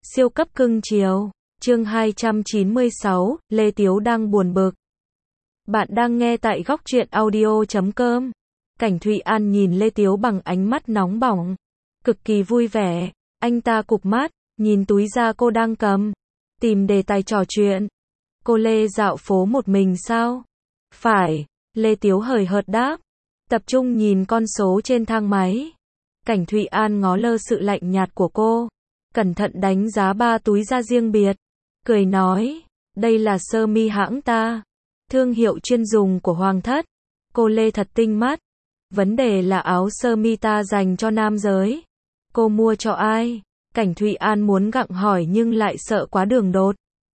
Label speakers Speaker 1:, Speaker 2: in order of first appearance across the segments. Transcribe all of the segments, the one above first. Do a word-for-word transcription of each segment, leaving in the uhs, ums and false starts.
Speaker 1: Siêu cấp cưng chiều. Chương hai trăm chín mươi sáu, Lê Tiếu đang buồn bực. Bạn đang nghe tại góc truyện audio chấm com. Cảnh Thụy An nhìn Lê Tiếu bằng ánh mắt nóng bỏng, cực kỳ vui vẻ. Anh ta cụp mắt, nhìn túi da cô đang cầm, tìm đề tài trò chuyện. Cô Lê dạo phố một mình sao? Phải, Lê Tiếu hời hợt đáp, tập trung nhìn con số trên thang máy. Cảnh Thụy An ngó lơ sự lạnh nhạt của cô, cẩn thận đánh giá ba túi da riêng biệt, cười nói, đây là sơ mi hãng ta, thương hiệu chuyên dùng của Hoàng thất. Cô Lê thật tinh mắt, vấn đề là áo sơ mi ta dành cho nam giới. Cô mua cho ai? Cảnh Thụy An muốn gặng hỏi nhưng lại sợ quá đường đột.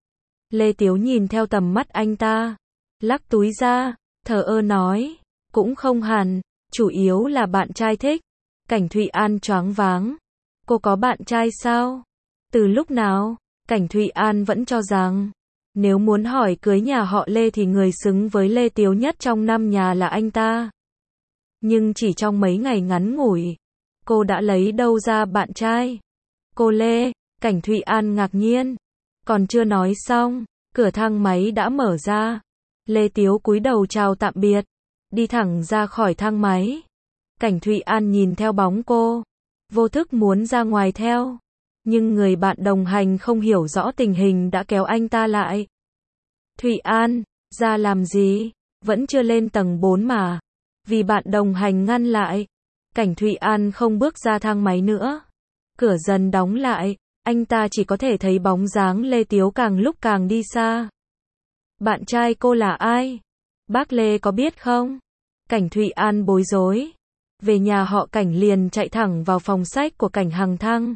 Speaker 1: Lê Tiếu nhìn theo tầm mắt anh ta, lắc túi ra, thờ ơ nói, cũng không hẳn, chủ yếu là bạn trai thích. Cảnh Thụy An choáng váng, cô có bạn trai sao? Từ lúc nào? Cảnh Thụy An vẫn cho rằng, nếu muốn hỏi cưới nhà họ Lê thì người xứng với Lê Tiếu nhất trong năm nhà là anh ta. Nhưng chỉ trong mấy ngày ngắn ngủi, cô đã lấy đâu ra bạn trai? Cô Lê, Cảnh Thụy An ngạc nhiên, còn chưa nói xong, cửa thang máy đã mở ra. Lê Tiếu cúi đầu chào tạm biệt, đi thẳng ra khỏi thang máy. Cảnh Thụy An nhìn theo bóng cô, vô thức muốn ra ngoài theo, nhưng người bạn đồng hành không hiểu rõ tình hình đã kéo anh ta lại. Thụy An, ra làm gì? Vẫn chưa lên tầng bốn mà. Vì bạn đồng hành ngăn lại, Cảnh Thụy An không bước ra thang máy nữa. Cửa dần đóng lại, anh ta chỉ có thể thấy bóng dáng Lê Tiếu càng lúc càng đi xa. Bạn trai cô là ai? Bác Lê có biết không? Cảnh Thụy An bối rối. Về nhà họ Cảnh liền chạy thẳng vào phòng sách của Cảnh Hằng Thăng.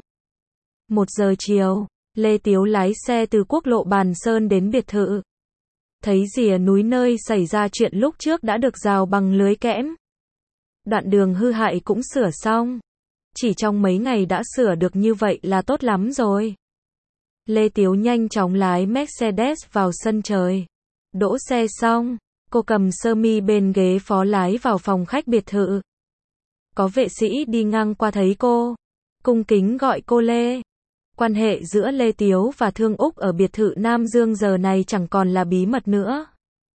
Speaker 1: Một giờ chiều, Lê Tiếu lái xe từ quốc lộ Bàn Sơn đến biệt thự. Thấy rìa núi nơi xảy ra chuyện lúc trước đã được rào bằng lưới kẽm. Đoạn đường hư hại cũng sửa xong. Chỉ trong mấy ngày đã sửa được như vậy là tốt lắm rồi. Lê Tiếu nhanh chóng lái Mercedes vào sân trời. Đỗ xe xong, cô cầm sơ mi bên ghế phó lái vào phòng khách biệt thự. Có vệ sĩ đi ngang qua thấy cô, cung kính gọi cô Lê. Quan hệ giữa Lê Tiếu và Thương Úc ở biệt thự Nam Dương giờ này chẳng còn là bí mật nữa.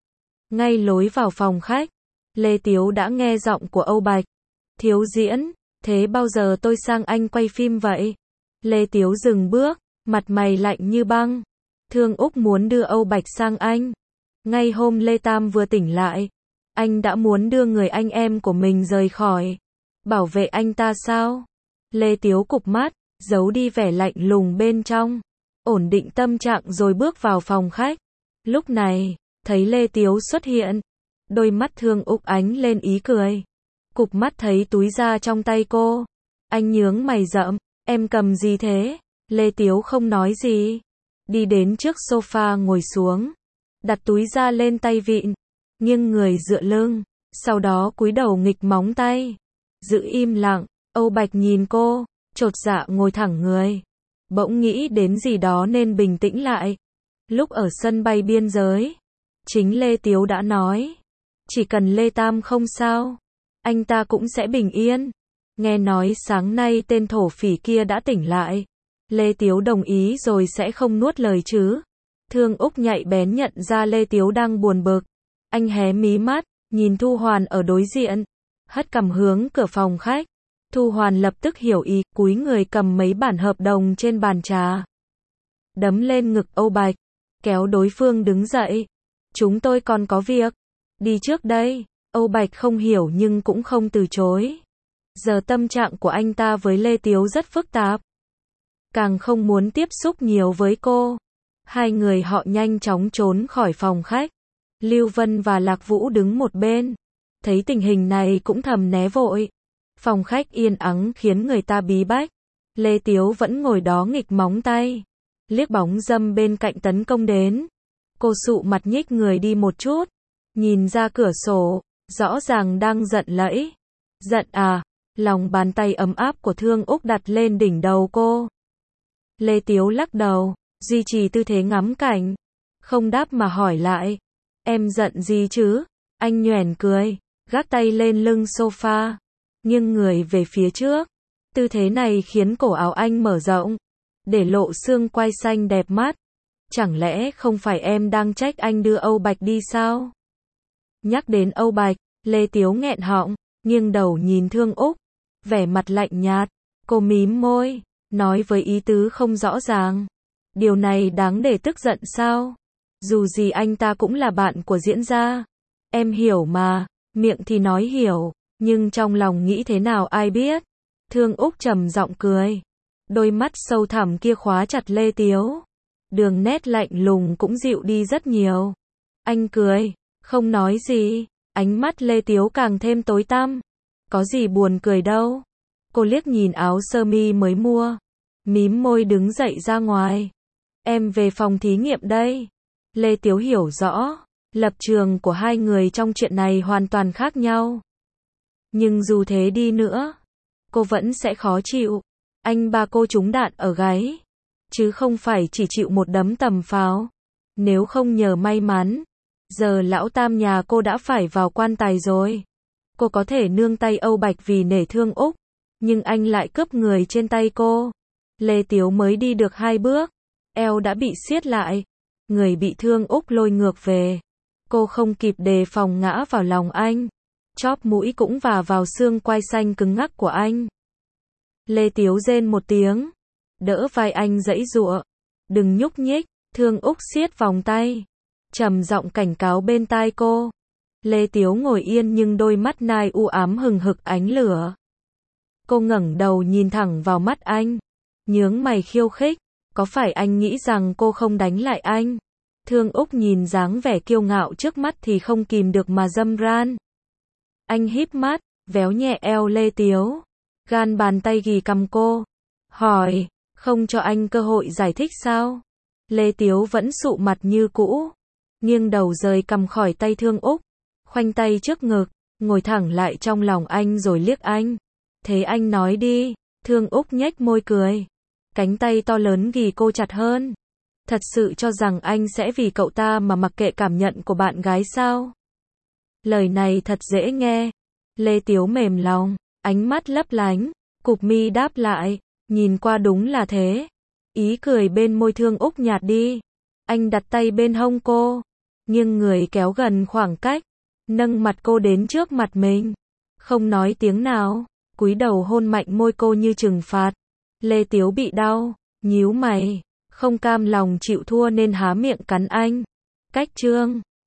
Speaker 1: Ngay lối vào phòng khách, Lê Tiếu đã nghe giọng của Âu Bạch. Thiếu diễn, thế bao giờ tôi sang anh quay phim vậy? Lê Tiếu dừng bước, mặt mày lạnh như băng. Thương Úc muốn đưa Âu Bạch sang anh. Ngay hôm Lê Tam vừa tỉnh lại, anh đã muốn đưa người anh em của mình rời khỏi. Bảo vệ anh ta sao? Lê Tiếu cụp mắt, giấu đi vẻ lạnh lùng bên trong, ổn định tâm trạng rồi bước vào phòng khách. Lúc này, thấy Lê Tiếu xuất hiện, đôi mắt Thương Úc ánh lên ý cười. Cụp mắt thấy túi da trong tay cô, anh nhướng mày rậm, em cầm gì thế? Lê Tiếu không nói gì, đi đến trước sofa ngồi xuống, đặt túi da lên tay vịn, nghiêng người dựa lưng, sau đó cúi đầu nghịch móng tay, giữ im lặng. Âu Bạch nhìn cô, chột dạ ngồi thẳng người, bỗng nghĩ đến gì đó nên bình tĩnh lại. Lúc ở sân bay biên giới, chính Lê Tiếu đã nói, chỉ cần Lê Tam không sao, anh ta cũng sẽ bình yên. Nghe nói sáng nay tên thổ phỉ kia đã tỉnh lại, Lê Tiếu đồng ý rồi sẽ không nuốt lời chứ? Thương Úc nhạy bén nhận ra Lê Tiếu đang buồn bực. Anh hé mí mắt, nhìn Thu Hoàn ở đối diện, hất cằm hướng cửa phòng khách. Thu Hoàn lập tức hiểu ý, cúi người cầm mấy bản hợp đồng trên bàn trà, đấm lên ngực Âu Bạch, kéo đối phương đứng dậy. Chúng tôi còn có việc, đi trước đây. Âu Bạch không hiểu nhưng cũng không từ chối. Giờ tâm trạng của anh ta với Lê Tiếu rất phức tạp, càng không muốn tiếp xúc nhiều với cô. Hai người họ nhanh chóng trốn khỏi phòng khách. Lưu Vân và Lạc Vũ đứng một bên, thấy tình hình này cũng thầm né vội. Phòng khách yên ắng khiến người ta bí bách. Lê Tiếu vẫn ngồi đó nghịch móng tay, liếc bóng dâm bên cạnh tấn công đến. Cô sụ mặt nhích người đi một chút, nhìn ra cửa sổ, rõ ràng đang giận lẫy. Giận à? Lòng bàn tay ấm áp của Thương Úc đặt lên đỉnh đầu cô. Lê Tiếu lắc đầu, duy trì tư thế ngắm cảnh, không đáp mà hỏi lại. Em giận gì chứ? Anh nhoẻn cười, gác tay lên lưng sofa, nghiêng người về phía trước. Tư thế này khiến cổ áo anh mở rộng, để lộ xương quai xanh đẹp mắt. Chẳng lẽ không phải em đang trách anh đưa Âu Bạch đi sao? Nhắc đến Âu Bạch, Lê Tiếu nghẹn họng, nghiêng đầu nhìn Thương Úc, vẻ mặt lạnh nhạt, cô mím môi, nói với ý tứ không rõ ràng. Điều này đáng để tức giận sao? Dù gì anh ta cũng là bạn của diễn gia. Em hiểu mà, miệng thì nói hiểu, nhưng trong lòng nghĩ thế nào ai biết. Thương Úc trầm giọng cười. Đôi mắt sâu thẳm kia khóa chặt Lê Tiếu. Đường nét lạnh lùng cũng dịu đi rất nhiều. Anh cười, không nói gì, ánh mắt Lê Tiếu càng thêm tối tăm. Có gì buồn cười đâu. Cô liếc nhìn áo sơ mi mới mua, mím môi đứng dậy ra ngoài. Em về phòng thí nghiệm đây. Lê Tiếu hiểu rõ, lập trường của hai người trong chuyện này hoàn toàn khác nhau. Nhưng dù thế đi nữa, cô vẫn sẽ khó chịu. Anh ba cô trúng đạn ở gáy, chứ không phải chỉ chịu một đấm tầm pháo. Nếu không nhờ may mắn, giờ lão tam nhà cô đã phải vào quan tài rồi. Cô có thể nương tay Âu Bạch vì nể Thương Úc, nhưng anh lại cướp người trên tay cô. Lê Tiếu mới đi được hai bước, eo đã bị siết lại, người bị Thương Úc lôi ngược về. Cô không kịp đề phòng ngã vào lòng anh, chóp mũi cũng vả vào xương quai xanh cứng ngắc của anh. Lê Tiếu rên một tiếng, đỡ vai anh giãy giụa. Đừng nhúc nhích. Thương Úc siết vòng tay, trầm giọng cảnh cáo bên tai cô. Lê Tiếu ngồi yên nhưng đôi mắt nai u ám hừng hực ánh lửa. Cô ngẩng đầu nhìn thẳng vào mắt anh, nhướng mày khiêu khích. Có phải anh nghĩ rằng cô không đánh lại anh? Thương Úc nhìn dáng vẻ kiêu ngạo trước mắt thì không kìm được mà râm ran. Anh híp mắt, véo nhẹ eo Lê Tiếu, gan bàn tay ghì cằm cô, hỏi, không cho anh cơ hội giải thích sao? Lê Tiếu vẫn sụ mặt như cũ, nghiêng đầu rời cằm khỏi tay Thương Úc, khoanh tay trước ngực, ngồi thẳng lại trong lòng anh rồi liếc anh. Thế anh nói đi. Thương Úc nhếch môi cười, cánh tay to lớn ghì cô chặt hơn. Thật sự cho rằng anh sẽ vì cậu ta mà mặc kệ cảm nhận của bạn gái sao? Lời này thật dễ nghe. Lê Tiếu mềm lòng, ánh mắt lấp lánh, cụp mi đáp lại, nhìn qua đúng là thế. Ý cười bên môi Thương Úc nhạt đi. Anh đặt tay bên hông cô, nghiêng người kéo gần khoảng cách, nâng mặt cô đến trước mặt mình. Không nói tiếng nào, cúi đầu hôn mạnh môi cô như trừng phạt. Lê Tiếu bị đau, nhíu mày, không cam lòng chịu thua nên há miệng cắn anh. Cách chương